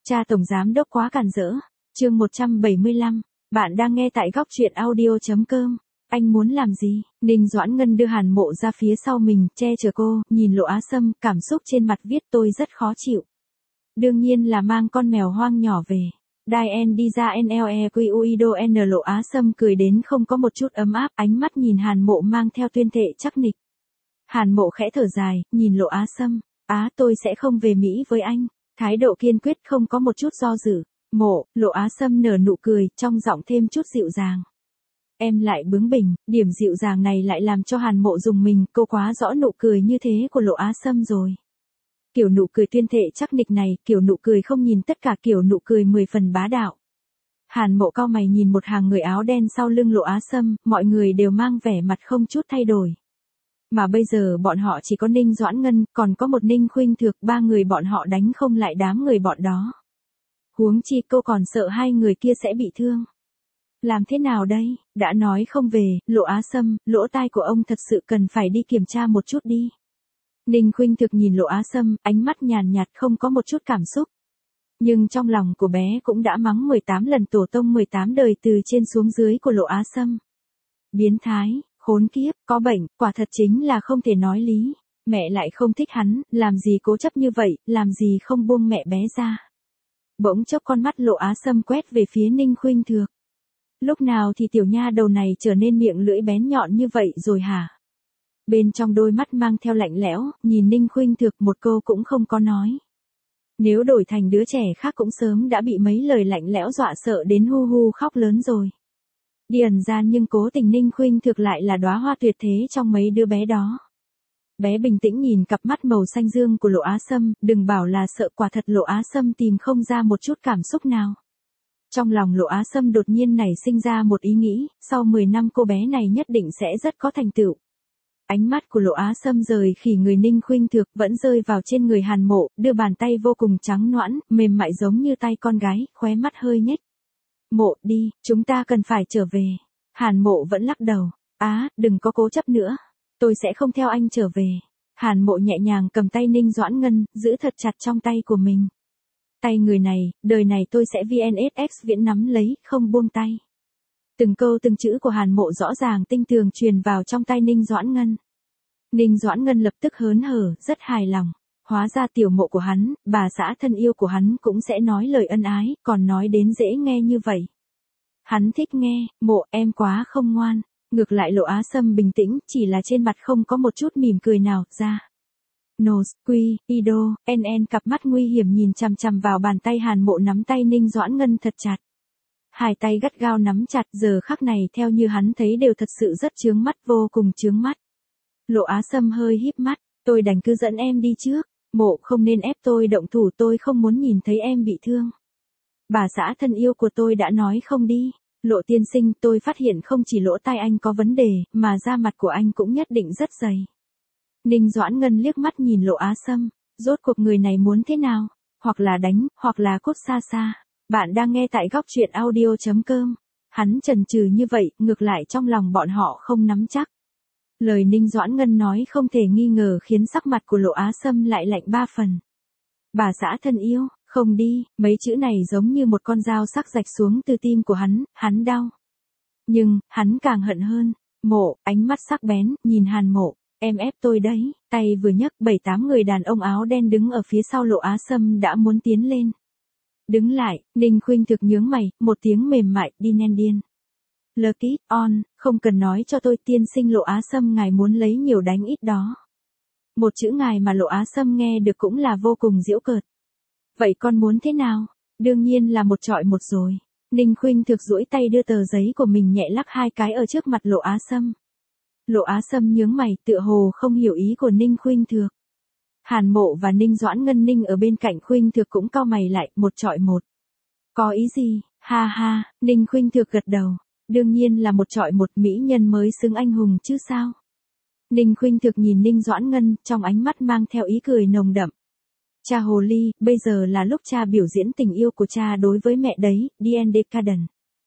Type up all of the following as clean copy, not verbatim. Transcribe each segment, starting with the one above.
Cha tổng giám đốc quá càn rỡ. Chương 175. Bạn đang nghe tại góc truyện audio.com. Anh muốn làm gì? Ninh Doãn Ngân đưa Hàn Mộ ra phía sau mình, che chở cô, nhìn Lộ Á Sâm, cảm xúc trên mặt viết tôi rất khó chịu. Đương nhiên là mang con mèo hoang nhỏ về. Dien đi ra NLEQUIDO N. Lộ Á Sâm cười đến không có một chút ấm áp, ánh mắt nhìn Hàn Mộ mang theo tuyên thệ chắc nịch. Hàn Mộ khẽ thở dài, nhìn Lộ Á Sâm. Tôi sẽ không về Mỹ với anh. Thái độ kiên quyết không có một chút do dự. Mộ, Lộ Á Sâm nở nụ cười, trong giọng thêm chút dịu dàng. Em lại bướng bỉnh, điểm dịu dàng này lại làm cho Hàn Mộ dùng mình, cô quá rõ nụ cười như thế của Lộ Á Sâm rồi. Kiểu nụ cười tuyên thệ chắc nịch này, kiểu nụ cười không nhìn tất cả, kiểu nụ cười 10 phần bá đạo. Hàn Mộ cau mày nhìn một hàng người áo đen sau lưng Lộ Á Sâm, mọi người đều mang vẻ mặt không chút thay đổi. Mà bây giờ bọn họ chỉ có Ninh Doãn Ngân, còn có một Ninh Khuynh Thược, ba người bọn họ đánh không lại đám người bọn đó. Huống chi cô còn sợ hai người kia sẽ bị thương. Làm thế nào đây? Đã nói không về, Lộ Á Sâm, lỗ tai của ông thật sự cần phải đi kiểm tra một chút đi. Ninh Khuynh Thực nhìn Lộ Á Sâm, ánh mắt nhàn nhạt không có một chút cảm xúc. Nhưng trong lòng của bé cũng đã mắng 18 lần tổ tông 18 đời từ trên xuống dưới của Lộ Á Sâm. Biến thái, khốn kiếp, có bệnh, quả thật chính là không thể nói lý. Mẹ lại không thích hắn, làm gì cố chấp như vậy, làm gì không buông mẹ bé ra. Bỗng chốc con mắt Lộ Á Sâm quét về phía Ninh Khuynh Thược. Lúc nào thì tiểu nha đầu này trở nên miệng lưỡi bén nhọn như vậy rồi hả? Bên trong đôi mắt mang theo lạnh lẽo, nhìn Ninh Khuynh Thược một câu cũng không có nói. Nếu đổi thành đứa trẻ khác cũng sớm đã bị mấy lời lạnh lẽo dọa sợ đến hu hu khóc lớn rồi. Điền ra nhưng cố tình Ninh Khuynh Thược lại là đóa hoa tuyệt thế trong mấy đứa bé đó. Bé bình tĩnh nhìn cặp mắt màu xanh dương của Lộ Á Sâm, đừng bảo là sợ, quả thật Lộ Á Sâm tìm không ra một chút cảm xúc nào. Trong lòng Lộ Á Sâm đột nhiên nảy sinh ra một ý nghĩ, sau 10 năm cô bé này nhất định sẽ rất có thành tựu. Ánh mắt của Lộ Á Sâm rời khỉ người Ninh Khuynh Thược vẫn rơi vào trên người Hàn Mộ, đưa bàn tay vô cùng trắng nõn, mềm mại giống như tay con gái, khóe mắt hơi nhếch. Mộ đi, chúng ta cần phải trở về. Hàn Mộ vẫn lắc đầu. Đừng có cố chấp nữa. Tôi sẽ không theo anh trở về. Hàn Mộ nhẹ nhàng cầm tay Ninh Doãn Ngân, giữ thật chặt trong tay của mình. Tay người này, đời này tôi sẽ VNSX viễn nắm lấy, không buông tay. Từng câu từng chữ của Hàn Mộ rõ ràng tinh tường truyền vào trong tay Ninh Doãn Ngân. Ninh Doãn Ngân lập tức hớn hở, rất hài lòng. Hóa ra tiểu Mộ của hắn, bà xã thân yêu của hắn cũng sẽ nói lời ân ái, còn nói đến dễ nghe như vậy. Hắn thích nghe. Mộ, em quá không ngoan. Ngược lại Lộ Á Sâm bình tĩnh, chỉ là trên mặt không có một chút mỉm cười nào ra. NOS, NN cặp mắt nguy hiểm nhìn chằm chằm vào bàn tay Hàn Mộ nắm tay Ninh Doãn Ngân thật chặt. Hai tay gắt gao nắm chặt, giờ khắc này theo như hắn thấy đều thật sự rất chướng mắt, vô cùng chướng mắt. Lộ Á Sâm hơi híp mắt, tôi đành cứ dẫn em đi trước. Mộ không nên ép tôi động thủ, tôi không muốn nhìn thấy em bị thương. Bà xã thân yêu của tôi đã nói không đi. Lộ tiên sinh, tôi phát hiện không chỉ lỗ tai anh có vấn đề, mà da mặt của anh cũng nhất định rất dày. Ninh Doãn Ngân liếc mắt nhìn Lộ Á Sâm, rốt cuộc người này muốn thế nào? Hoặc là đánh, hoặc là cút xa xa. Bạn đang nghe tại góc truyện audio.com. Hắn chần chừ như vậy, ngược lại trong lòng bọn họ không nắm chắc. Lời Ninh Doãn Ngân nói không thể nghi ngờ khiến sắc mặt của Lộ Á Sâm lại lạnh 3 phần. Bà xã thân yêu, không đi, mấy chữ này giống như một con dao sắc rạch xuống từ tim của hắn đau. Nhưng, hắn càng hận hơn. Mộ, ánh mắt sắc bén, nhìn Hàn Mộ. Em ép tôi đấy. Tay vừa nhấc, 7-8 người đàn ông áo đen đứng ở phía sau Lộ Á Sâm đã muốn tiến lên. Đứng lại, Ninh Khuynh Thực nhướng mày, một tiếng mềm mại, đi nen điên. Lucky, on, không cần nói cho tôi, tiên sinh Lộ Á Sâm ngài muốn lấy nhiều đánh ít đó. Một chữ ngài mà Lộ Á Sâm nghe được cũng là vô cùng giễu cợt. Vậy con muốn thế nào? Đương nhiên là một chọi một rồi. Ninh Khuynh Thực duỗi tay đưa tờ giấy của mình nhẹ lắc 2 cái ở trước mặt Lộ Á Sâm. Lộ Á Sâm nhướng mày, tựa hồ không hiểu ý của Ninh Khuynh Thược. Hàn Mộ và Ninh Doãn Ngân Ninh ở bên cạnh Khuynh Thược cũng cau mày lại, một chọi một. Có ý gì? Ha ha, Ninh Khuynh Thược gật đầu. Đương nhiên là một chọi một, mỹ nhân mới xứng anh hùng chứ sao? Ninh Khuynh Thược nhìn Ninh Doãn Ngân, trong ánh mắt mang theo ý cười nồng đậm. Cha hồ ly, bây giờ là lúc cha biểu diễn tình yêu của cha đối với mẹ đấy, D&D Caden.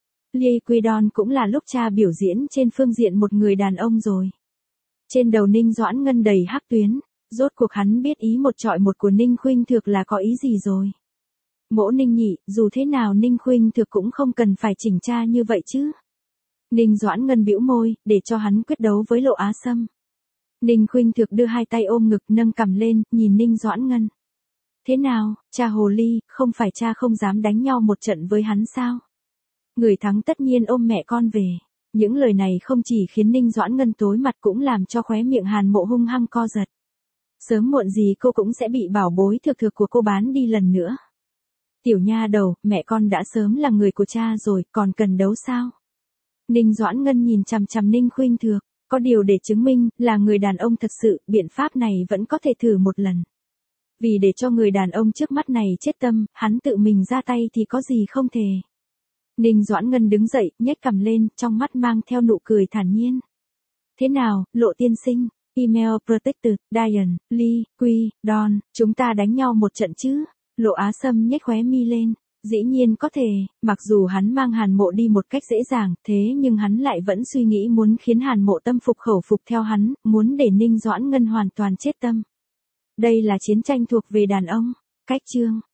Liquidon cũng là lúc cha biểu diễn trên phương diện một người đàn ông rồi. Trên đầu Ninh Doãn Ngân đầy hắc tuyến, rốt cuộc hắn biết ý một chọi một của Ninh Khuynh Thược là có ý gì rồi. Mỗ Ninh nhị, dù thế nào Ninh Khuynh Thực cũng không cần phải chỉnh tra như vậy chứ. Ninh Doãn Ngân bĩu môi, để cho hắn quyết đấu với Lộ Á Sâm. Ninh Khuynh Thực đưa hai tay ôm ngực nâng cằm lên, nhìn Ninh Doãn Ngân. Thế nào, cha hồ ly, không phải cha không dám đánh nhau một trận với hắn sao? Người thắng tất nhiên ôm mẹ con về. Những lời này không chỉ khiến Ninh Doãn Ngân tối mặt cũng làm cho khóe miệng Hàn Mộ hung hăng co giật. Sớm muộn gì cô cũng sẽ bị bảo bối thực của cô bán đi lần nữa. Tiểu nha đầu, mẹ con đã sớm là người của cha rồi, còn cần đấu sao? Ninh Doãn Ngân nhìn chằm chằm Ninh Khuynh Thực, có điều để chứng minh là người đàn ông thật sự, biện pháp này vẫn có thể thử một lần. Vì để cho người đàn ông trước mắt này chết tâm, hắn tự mình ra tay thì có gì không thể. Ninh Doãn Ngân đứng dậy, nhếch cằm lên, trong mắt mang theo nụ cười thản nhiên. Thế nào, Lộ tiên sinh, email protected, Diane, Lee, Quy, Don, chúng ta đánh nhau một trận chứ? Lộ Á Sâm nhếch khóe mi lên. Dĩ nhiên có thể, mặc dù hắn mang Hàn Mộ đi một cách dễ dàng, thế nhưng hắn lại vẫn suy nghĩ muốn khiến Hàn Mộ tâm phục khẩu phục theo hắn, muốn để Ninh Doãn Ngân hoàn toàn chết tâm. Đây là chiến tranh thuộc về đàn ông. Cách chương